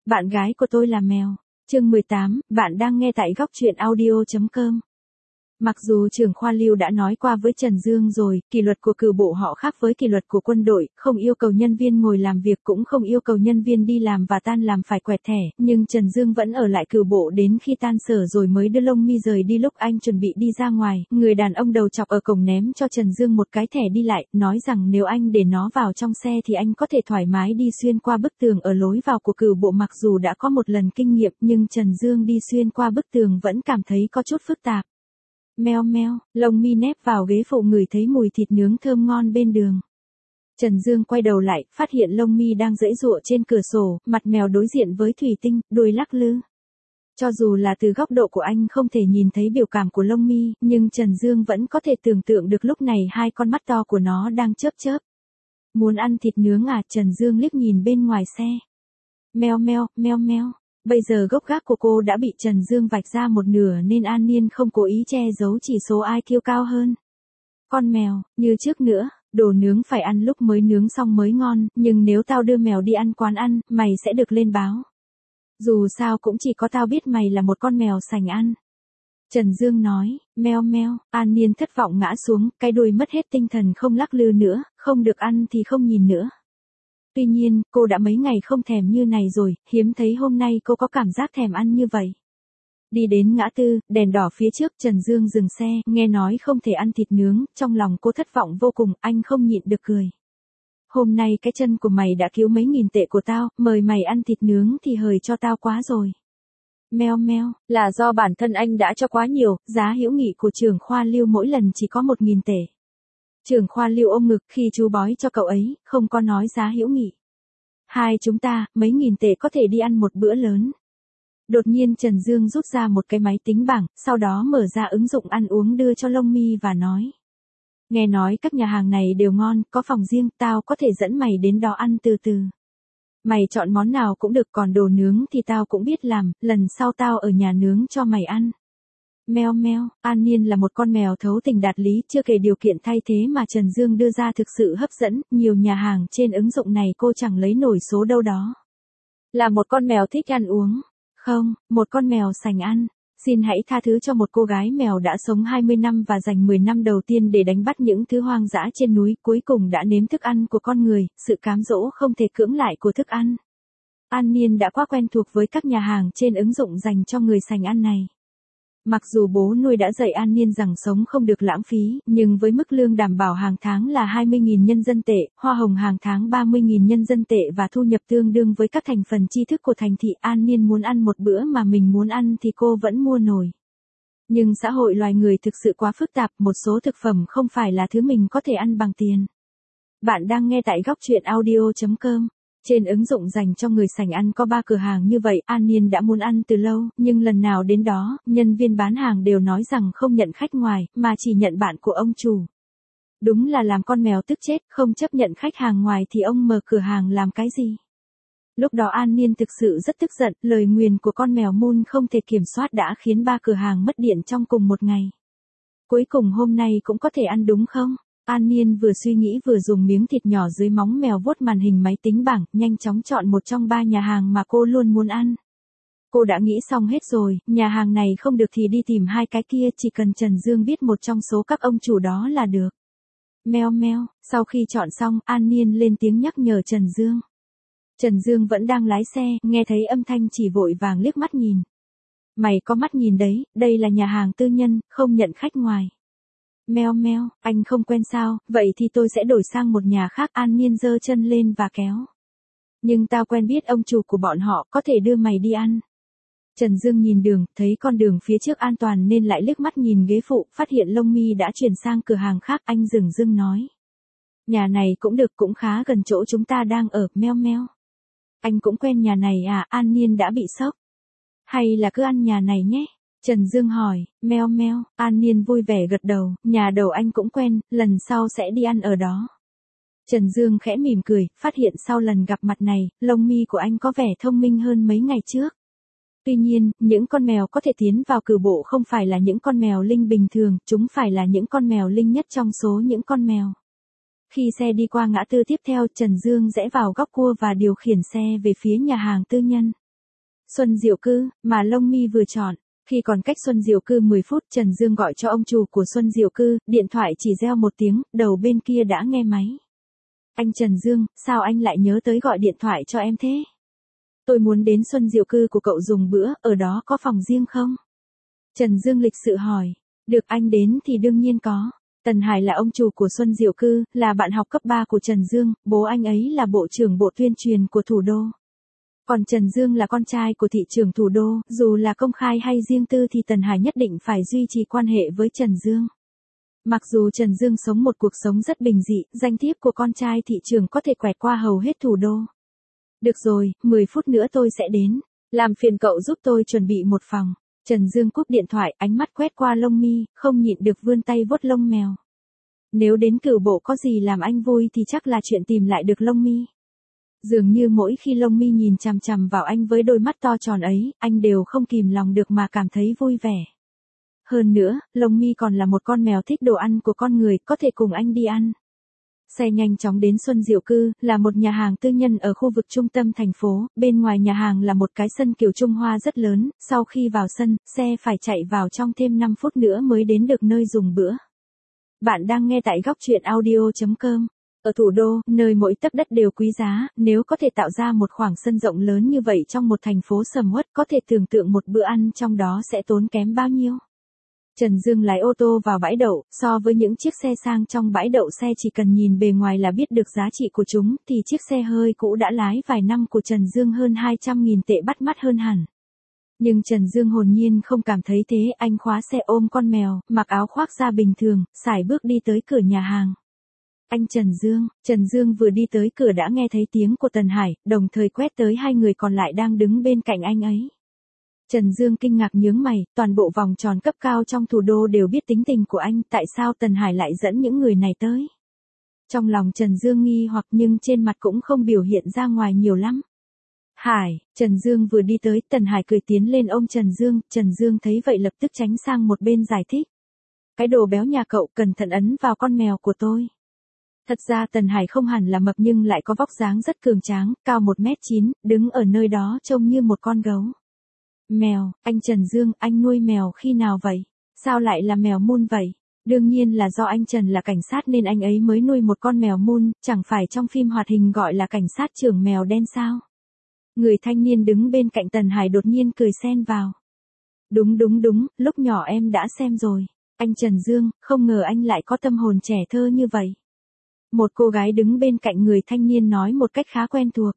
Bạn gái của tôi là mèo. Chương 18, bạn đang nghe tại góc truyện audio.com. Mặc dù trưởng khoa Lưu đã nói qua với Trần Dương rồi, kỷ luật của cửu bộ họ khác với kỷ luật của quân đội, không yêu cầu nhân viên ngồi làm việc cũng không yêu cầu nhân viên đi làm và tan làm phải quẹt thẻ, nhưng Trần Dương vẫn ở lại cửu bộ đến khi tan sở rồi mới đưa Long Mi rời đi. Lúc anh chuẩn bị đi ra ngoài, người đàn ông đầu chọc ở cổng ném cho Trần Dương một cái thẻ đi lại, nói rằng nếu anh để nó vào trong xe thì anh có thể thoải mái đi xuyên qua bức tường ở lối vào của cửu bộ. Mặc dù đã có một lần kinh nghiệm nhưng Trần Dương đi xuyên qua bức tường vẫn cảm thấy có chút phức tạp. Meo meo, Long Mi nép vào ghế phụ ngửi thấy mùi thịt nướng thơm ngon bên đường. Trần Dương quay đầu lại, phát hiện Long Mi đang giãy giụa trên cửa sổ, mặt mèo đối diện với thủy tinh, đuôi lắc lư. Cho dù là từ góc độ của anh không thể nhìn thấy biểu cảm của Long Mi, nhưng Trần Dương vẫn có thể tưởng tượng được lúc này hai con mắt to của nó đang chớp chớp. Muốn ăn thịt nướng à? Trần Dương liếc nhìn bên ngoài xe. Meo meo, meo meo. Bây giờ gốc gác của cô đã bị Trần Dương vạch ra một nửa nên An Niên không cố ý che giấu chỉ số IQ cao hơn. Con mèo, như trước nữa, đồ nướng phải ăn lúc mới nướng xong mới ngon, nhưng nếu tao đưa mèo đi ăn quán ăn, mày sẽ được lên báo. Dù sao cũng chỉ có tao biết mày là một con mèo sành ăn. Trần Dương nói, meo meo, An Niên thất vọng ngã xuống, cái đuôi mất hết tinh thần không lắc lư nữa, không được ăn thì không nhìn nữa. Tuy nhiên, cô đã mấy ngày không thèm như này rồi, hiếm thấy hôm nay cô có cảm giác thèm ăn như vậy. Đi đến ngã tư, đèn đỏ phía trước, Trần Dương dừng xe, nghe nói không thể ăn thịt nướng, trong lòng cô thất vọng vô cùng, anh không nhịn được cười. Hôm nay cái chân của mày đã cứu mấy nghìn tệ của tao, mời mày ăn thịt nướng thì hời cho tao quá rồi. Meo meo, là do bản thân anh đã cho quá nhiều, giá hữu nghị của trưởng khoa Lưu mỗi lần chỉ có 1.000 tệ. Trưởng khoa Lưu ôm ngực khi chú bói cho cậu ấy, không có nói giá hữu nghị. Hai chúng ta, mấy nghìn tệ có thể đi ăn một bữa lớn. Đột nhiên Trần Dương rút ra một cái máy tính bảng, sau đó mở ra ứng dụng ăn uống đưa cho Long Mi và nói. Nghe nói các nhà hàng này đều ngon, có phòng riêng, tao có thể dẫn mày đến đó ăn từ từ. Mày chọn món nào cũng được, còn đồ nướng thì tao cũng biết làm, lần sau tao ở nhà nướng cho mày ăn. Meo meo, An Niên là một con mèo thấu tình đạt lý, chưa kể điều kiện thay thế mà Trần Dương đưa ra thực sự hấp dẫn, nhiều nhà hàng trên ứng dụng này cô chẳng lấy nổi số đâu đó. Là một con mèo thích ăn uống. Không, một con mèo sành ăn. Xin hãy tha thứ cho một cô gái mèo đã sống 20 năm và dành 10 năm đầu tiên để đánh bắt những thứ hoang dã trên núi, cuối cùng đã nếm thức ăn của con người, sự cám dỗ không thể cưỡng lại của thức ăn. An Niên đã quá quen thuộc với các nhà hàng trên ứng dụng dành cho người sành ăn này. Mặc dù bố nuôi đã dạy An Niên rằng sống không được lãng phí, nhưng với mức lương đảm bảo hàng tháng là 20.000 nhân dân tệ, hoa hồng hàng tháng 30.000 nhân dân tệ và thu nhập tương đương với các thành phần tri thức của thành thị, An Niên muốn ăn một bữa mà mình muốn ăn thì cô vẫn mua nổi. Nhưng xã hội loài người thực sự quá phức tạp, một số thực phẩm không phải là thứ mình có thể ăn bằng tiền. Bạn đang nghe tại góc truyện audio.com. Trên ứng dụng dành cho người sành ăn có 3 cửa hàng như vậy, An Niên đã muốn ăn từ lâu, nhưng lần nào đến đó, nhân viên bán hàng đều nói rằng không nhận khách ngoài, mà chỉ nhận bạn của ông chủ. Đúng là làm con mèo tức chết, không chấp nhận khách hàng ngoài thì ông mở cửa hàng làm cái gì? Lúc đó An Niên thực sự rất tức giận, lời nguyền của con mèo Moon không thể kiểm soát đã khiến 3 cửa hàng mất điện trong cùng một ngày. Cuối cùng hôm nay cũng có thể ăn đúng không? An Niên vừa suy nghĩ vừa dùng miếng thịt nhỏ dưới móng mèo vuốt màn hình máy tính bảng, nhanh chóng chọn một trong 3 nhà hàng mà cô luôn muốn ăn. Cô đã nghĩ xong hết rồi, nhà hàng này không được thì đi tìm 2 cái kia, chỉ cần Trần Dương biết một trong số các ông chủ đó là được. Meo meo, sau khi chọn xong, An Niên lên tiếng nhắc nhở Trần Dương. Trần Dương vẫn đang lái xe, nghe thấy âm thanh chỉ vội vàng liếc mắt nhìn. Mày có mắt nhìn đấy, đây là nhà hàng tư nhân, không nhận khách ngoài. Meo meo, anh không quen sao, vậy thì tôi sẽ đổi sang một nhà khác. An Niên giơ chân lên và kéo. Nhưng tao quen biết ông chủ của bọn họ, có thể đưa mày đi ăn. Trần Dương nhìn đường, thấy con đường phía trước an toàn nên lại liếc mắt nhìn ghế phụ, phát hiện Long Mi đã chuyển sang cửa hàng khác, anh dửng dưng nói. Nhà này cũng được, cũng khá gần chỗ chúng ta đang ở. Meo meo. Anh cũng quen nhà này à? An Niên đã bị sốc. Hay là cứ ăn nhà này nhé? Trần Dương hỏi. Meo meo, An Niên vui vẻ gật đầu, nhà đầu anh cũng quen, lần sau sẽ đi ăn ở đó. Trần Dương khẽ mỉm cười, phát hiện sau lần gặp mặt này, lông mi của anh có vẻ thông minh hơn mấy ngày trước. Tuy nhiên, những con mèo có thể tiến vào cửu bộ không phải là những con mèo linh bình thường, chúng phải là những con mèo linh nhất trong số những con mèo. Khi xe đi qua ngã tư tiếp theo, Trần Dương rẽ vào góc cua và điều khiển xe về phía nhà hàng tư nhân. Xuân Diệu Cư, mà Long Mi vừa chọn. Khi còn cách Xuân Diệu Cư 10 phút, Trần Dương gọi cho ông chủ của Xuân Diệu Cư, điện thoại chỉ reo một tiếng, đầu bên kia đã nghe máy. Anh Trần Dương, sao anh lại nhớ tới gọi điện thoại cho em thế? Tôi muốn đến Xuân Diệu Cư của cậu dùng bữa, ở đó có phòng riêng không? Trần Dương lịch sự hỏi. Được, anh đến thì đương nhiên có. Tần Hải là ông chủ của Xuân Diệu Cư, là bạn học cấp 3 của Trần Dương, bố anh ấy là bộ trưởng bộ tuyên truyền của thủ đô. Còn Trần Dương là con trai của thị trưởng thủ đô, dù là công khai hay riêng tư thì Tần Hải nhất định phải duy trì quan hệ với Trần Dương. Mặc dù Trần Dương sống một cuộc sống rất bình dị, danh thiếp của con trai thị trưởng có thể quẹt qua hầu hết thủ đô. Được rồi, 10 phút nữa tôi sẽ đến. Làm phiền cậu giúp tôi chuẩn bị một phòng. Trần Dương cúp điện thoại, ánh mắt quét qua Long Mi, không nhịn được vươn tay vuốt lông mèo. Nếu đến cửu bộ có gì làm anh vui thì chắc là chuyện tìm lại được Long Mi. Dường như mỗi khi Long Mi nhìn chằm chằm vào anh với đôi mắt to tròn ấy, anh đều không kìm lòng được mà cảm thấy vui vẻ. Hơn nữa, Long Mi còn là một con mèo thích đồ ăn của con người, có thể cùng anh đi ăn. Xe nhanh chóng đến Xuân Diệu Cư, là một nhà hàng tư nhân ở khu vực trung tâm thành phố, bên ngoài nhà hàng là một cái sân kiểu Trung Hoa rất lớn, sau khi vào sân, xe phải chạy vào trong thêm 5 phút nữa mới đến được nơi dùng bữa. Bạn đang nghe tại góc truyện audio.com. Ở thủ đô, nơi mỗi tấc đất đều quý giá, nếu có thể tạo ra một khoảng sân rộng lớn như vậy trong một thành phố sầm uất, có thể tưởng tượng một bữa ăn trong đó sẽ tốn kém bao nhiêu. Trần Dương lái ô tô vào bãi đậu, so với những chiếc xe sang trong bãi đậu xe chỉ cần nhìn bề ngoài là biết được giá trị của chúng, thì chiếc xe hơi cũ đã lái vài năm của Trần Dương hơn 200.000 tệ bắt mắt hơn hẳn. Nhưng Trần Dương hồn nhiên không cảm thấy thế, anh khóa xe ôm con mèo, mặc áo khoác da bình thường, sải bước đi tới cửa nhà hàng. Anh Trần Dương vừa đi tới cửa đã nghe thấy tiếng của Tần Hải, đồng thời quét tới hai người còn lại đang đứng bên cạnh anh ấy. Trần Dương kinh ngạc nhướng mày, toàn bộ vòng tròn cấp cao trong thủ đô đều biết tính tình của anh, tại sao Tần Hải lại dẫn những người này tới? Trong lòng Trần Dương nghi hoặc nhưng trên mặt cũng không biểu hiện ra ngoài nhiều lắm. Hải, Trần Dương vừa đi tới, Tần Hải cười tiến lên ôm Trần Dương thấy vậy lập tức tránh sang một bên giải thích. Cái đồ béo nhà cậu cẩn thận ấn vào con mèo của tôi. Thật ra Tần Hải không hẳn là mập nhưng lại có vóc dáng rất cường tráng, cao 1m9, đứng ở nơi đó trông như một con gấu. Mèo, anh Trần Dương, anh nuôi mèo khi nào vậy? Sao lại là mèo mun vậy? Đương nhiên là do anh Trần là cảnh sát nên anh ấy mới nuôi một con mèo mun, chẳng phải trong phim hoạt hình gọi là cảnh sát trưởng mèo đen sao? Người thanh niên đứng bên cạnh Tần Hải đột nhiên cười xen vào. Đúng, lúc nhỏ em đã xem rồi. Anh Trần Dương, không ngờ anh lại có tâm hồn trẻ thơ như vậy. Một cô gái đứng bên cạnh người thanh niên nói một cách khá quen thuộc.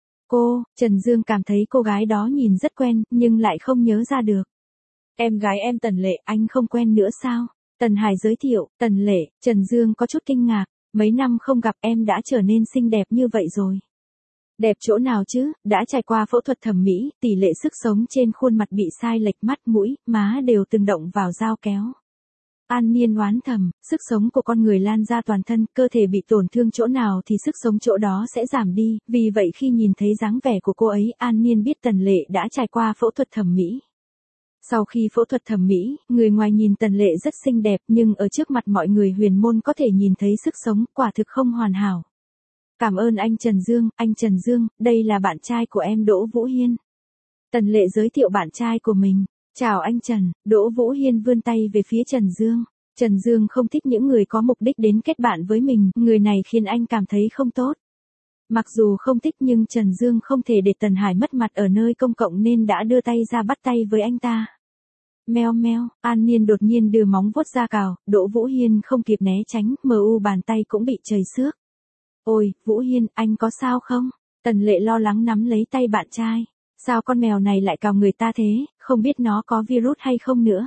Trần Dương cảm thấy cô gái đó nhìn rất quen, nhưng lại không nhớ ra được. Em gái em Tần Lệ, anh không quen nữa sao? Tần Hải giới thiệu, Tần Lệ, Trần Dương có chút kinh ngạc, mấy năm không gặp em đã trở nên xinh đẹp như vậy rồi. Đẹp chỗ nào chứ, đã trải qua phẫu thuật thẩm mỹ, tỷ lệ sức sống trên khuôn mặt bị sai lệch, mắt mũi, má đều từng động vào dao kéo. An Niên oán thầm, sức sống của con người lan ra toàn thân, cơ thể bị tổn thương chỗ nào thì sức sống chỗ đó sẽ giảm đi, vì vậy khi nhìn thấy dáng vẻ của cô ấy, An Niên biết Tần Lệ đã trải qua phẫu thuật thẩm mỹ. Sau khi phẫu thuật thẩm mỹ, người ngoài nhìn Tần Lệ rất xinh đẹp nhưng ở trước mặt mọi người huyền môn có thể nhìn thấy sức sống, quả thực không hoàn hảo. Cảm ơn anh Trần Dương, đây là bạn trai của em Đỗ Vũ Hiên. Tần Lệ giới thiệu bạn trai của mình. Chào anh Trần, Đỗ Vũ Hiên vươn tay về phía Trần Dương. Trần Dương không thích những người có mục đích đến kết bạn với mình, người này khiến anh cảm thấy không tốt. Mặc dù không thích nhưng Trần Dương không thể để Tần Hải mất mặt ở nơi công cộng nên đã đưa tay ra bắt tay với anh ta. Meo meo, An Niên đột nhiên đưa móng vuốt ra cào, Đỗ Vũ Hiên không kịp né tránh, bàn tay cũng bị chảy xước. Ôi, Vũ Hiên, anh có sao không? Tần Lệ lo lắng nắm lấy tay bạn trai. Sao con mèo này lại cào người ta thế, không biết nó có virus hay không nữa.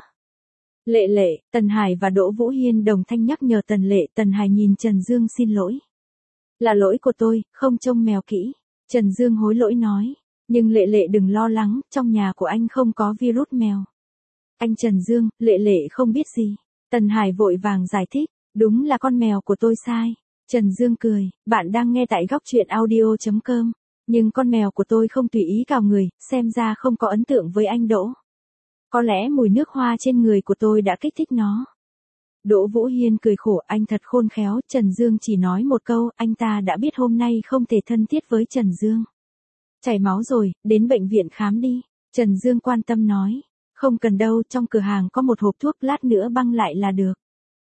Lệ, Tần Hải và Đỗ Vũ Hiên đồng thanh nhắc nhở Tần Lệ. Tần Hải nhìn Trần Dương xin lỗi. Là lỗi của tôi, không trông mèo kỹ. Trần Dương hối lỗi nói. Nhưng Lệ đừng lo lắng, trong nhà của anh không có virus mèo. Anh Trần Dương, Lệ không biết gì. Tần Hải vội vàng giải thích, đúng là con mèo của tôi sai. Trần Dương cười, bạn đang nghe tại góc truyện audio.com. Nhưng con mèo của tôi không tùy ý cào người, xem ra không có ấn tượng với anh Đỗ. Có lẽ mùi nước hoa trên người của tôi đã kích thích nó. Đỗ Vũ Hiên cười khổ, anh thật khôn khéo, Trần Dương chỉ nói một câu, anh ta đã biết hôm nay không thể thân thiết với Trần Dương. Chảy máu rồi, đến bệnh viện khám đi. Trần Dương quan tâm nói. Không cần đâu, trong cửa hàng có một hộp thuốc, lát nữa băng lại là được.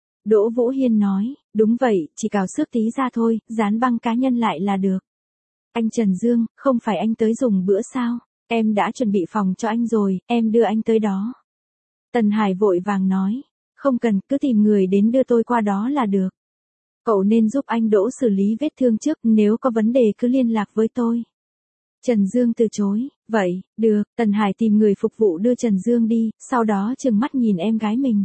Đỗ Vũ Hiên nói. Đúng vậy, chỉ cào xước tí ra thôi, dán băng cá nhân lại là được. Anh Trần Dương, không phải anh tới dùng bữa sao? Em đã chuẩn bị phòng cho anh rồi, em đưa anh tới đó. Tần Hải vội vàng nói. Không cần, cứ tìm người đến đưa tôi qua đó là được. Cậu nên giúp anh Đỗ xử lý vết thương trước, nếu có vấn đề cứ liên lạc với tôi. Trần Dương từ chối. Vậy, được, Tần Hải tìm người phục vụ đưa Trần Dương đi, sau đó trừng mắt nhìn em gái mình.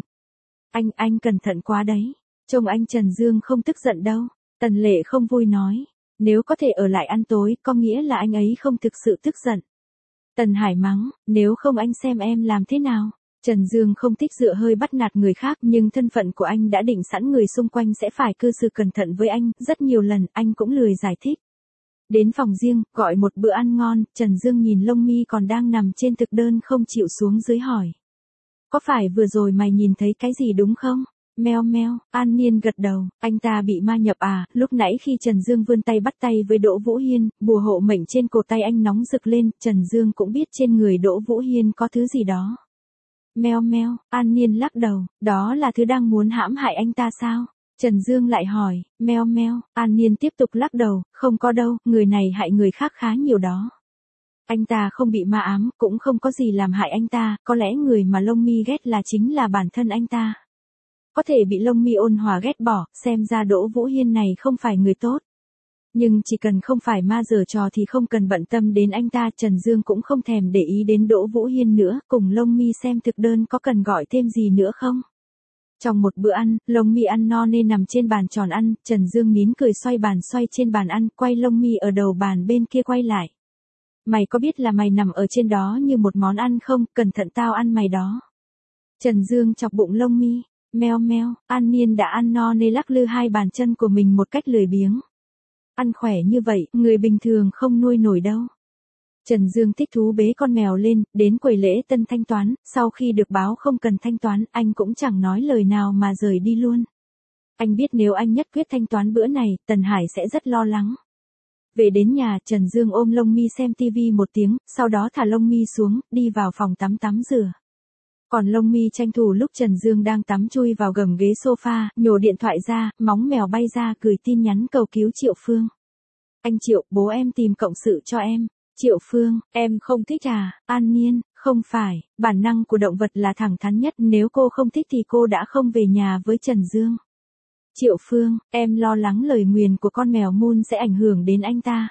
Anh cẩn thận quá đấy. Trông anh Trần Dương không tức giận đâu. Tần Lệ không vui nói. Nếu có thể ở lại ăn tối, có nghĩa là anh ấy không thực sự tức giận. Tần Hải mắng, nếu không anh xem em làm thế nào. Trần Dương không thích dựa hơi bắt nạt người khác, nhưng thân phận của anh đã định sẵn người xung quanh sẽ phải cư xử cẩn thận với anh, rất nhiều lần anh cũng lười giải thích. Đến phòng riêng, gọi một bữa ăn ngon, Trần Dương nhìn lông mi còn đang nằm trên thực đơn không chịu xuống dưới hỏi. Có phải vừa rồi mày nhìn thấy cái gì đúng không? Meo meo, An Niên gật đầu, anh ta bị ma nhập à, lúc nãy khi Trần Dương vươn tay bắt tay với Đỗ Vũ Hiên, bùa hộ mệnh trên cổ tay anh nóng rực lên, Trần Dương cũng biết trên người Đỗ Vũ Hiên có thứ gì đó. Meo meo, An Niên lắc đầu, đó là thứ đang muốn hãm hại anh ta sao? Trần Dương lại hỏi, meo meo, An Niên tiếp tục lắc đầu, không có đâu, người này hại người khác khá nhiều đó. Anh ta không bị ma ám, cũng không có gì làm hại anh ta, có lẽ người mà Lông Mi ghét là chính là bản thân anh ta. Có thể bị Lông Mi ôn hòa ghét bỏ, xem ra Đỗ Vũ Hiên này không phải người tốt. Nhưng chỉ cần không phải ma giở trò thì không cần bận tâm đến anh ta, Trần Dương cũng không thèm để ý đến Đỗ Vũ Hiên nữa, cùng Lông Mi xem thực đơn có cần gọi thêm gì nữa không. Trong một bữa ăn, Lông Mi ăn no nên nằm trên bàn tròn ăn, Trần Dương nín cười xoay bàn xoay trên bàn ăn, quay Lông Mi ở đầu bàn bên kia quay lại. Mày có biết là mày nằm ở trên đó như một món ăn không, cẩn thận tao ăn mày đó. Trần Dương chọc bụng Lông Mi, meo meo, An Niên đã ăn no nên lắc lư hai bàn chân của mình một cách lười biếng. Ăn khỏe như vậy, người bình thường không nuôi nổi đâu. Trần Dương thích thú bế con mèo lên, đến quầy lễ tân thanh toán, sau khi được báo không cần thanh toán, anh cũng chẳng nói lời nào mà rời đi luôn. Anh biết nếu anh nhất quyết thanh toán bữa này, Tần Hải sẽ rất lo lắng. Về đến nhà, Trần Dương ôm Lông Mi xem tivi một tiếng, sau đó thả Lông Mi xuống, đi vào phòng tắm rửa. Còn Lông Mi tranh thủ lúc Trần Dương đang tắm chui vào gầm ghế sofa, nhổ điện thoại ra, móng mèo bay ra gửi tin nhắn cầu cứu Triệu Phương. Anh Triệu, bố em tìm cộng sự cho em. Triệu Phương, em không thích à? An Niên, không phải, bản năng của động vật là thẳng thắn nhất, nếu cô không thích thì cô đã không về nhà với Trần Dương. Triệu Phương, em lo lắng lời nguyền của con mèo Moon sẽ ảnh hưởng đến anh ta.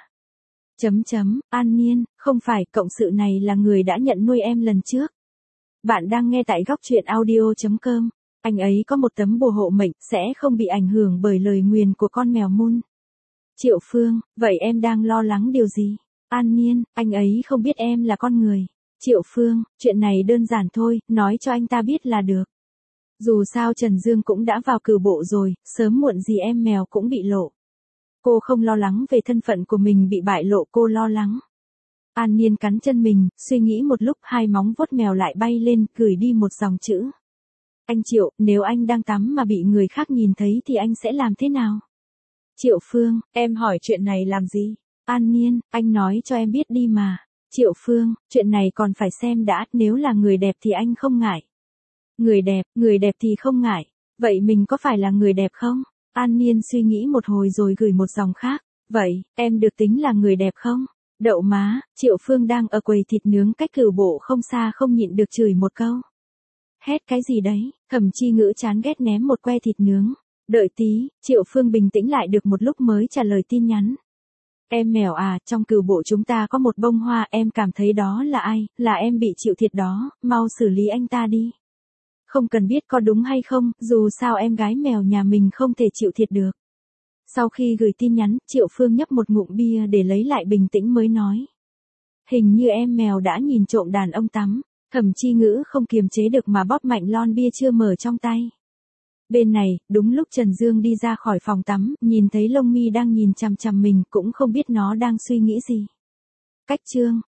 An Niên, không phải, cộng sự này là người đã nhận nuôi em lần trước. Bạn đang nghe tại góc truyện audio.com. Anh ấy có một tấm bùa hộ mệnh, sẽ không bị ảnh hưởng bởi lời nguyền của con mèo Moon. Triệu Phương, vậy em đang lo lắng điều gì? An Niên, anh ấy không biết em là con người. Triệu Phương, chuyện này đơn giản thôi, nói cho anh ta biết là được. Dù sao Trần Dương cũng đã vào cửu bộ rồi, sớm muộn gì em mèo cũng bị lộ. Cô không lo lắng về thân phận của mình bị bại lộ, cô lo lắng. An Niên cắn chân mình, suy nghĩ một lúc, hai móng vuốt mèo lại bay lên, gửi đi một dòng chữ. Anh Triệu, nếu anh đang tắm mà bị người khác nhìn thấy thì anh sẽ làm thế nào? Triệu Phương, em hỏi chuyện này làm gì? An Niên, anh nói cho em biết đi mà. Triệu Phương, chuyện này còn phải xem đã, nếu là người đẹp thì anh không ngại. Người đẹp thì không ngại. Vậy mình có phải là người đẹp không? An Niên suy nghĩ một hồi rồi gửi một dòng khác. Vậy, em được tính là người đẹp không? Đậu má, Triệu Phương đang ở quầy thịt nướng cách cửu bộ không xa không nhịn được chửi một câu. Hét cái gì đấy, Thẩm Chi Ngữ chán ghét ném một que thịt nướng. Đợi tí, Triệu Phương bình tĩnh lại được một lúc mới trả lời tin nhắn. Em mèo à, trong cửu bộ chúng ta có một bông hoa, em cảm thấy đó là ai, là em bị chịu thiệt đó, mau xử lý anh ta đi. Không cần biết có đúng hay không, dù sao em gái mèo nhà mình không thể chịu thiệt được. Sau khi gửi tin nhắn, Triệu Phương nhấp một ngụm bia để lấy lại bình tĩnh mới nói. Hình như em mèo đã nhìn trộm đàn ông tắm. Thẩm Chi Ngữ không kiềm chế được mà bóp mạnh lon bia chưa mở trong tay. Bên này, đúng lúc Trần Dương đi ra khỏi phòng tắm, nhìn thấy Lông Mi đang nhìn chằm chằm mình, cũng không biết nó đang suy nghĩ gì. Cách chương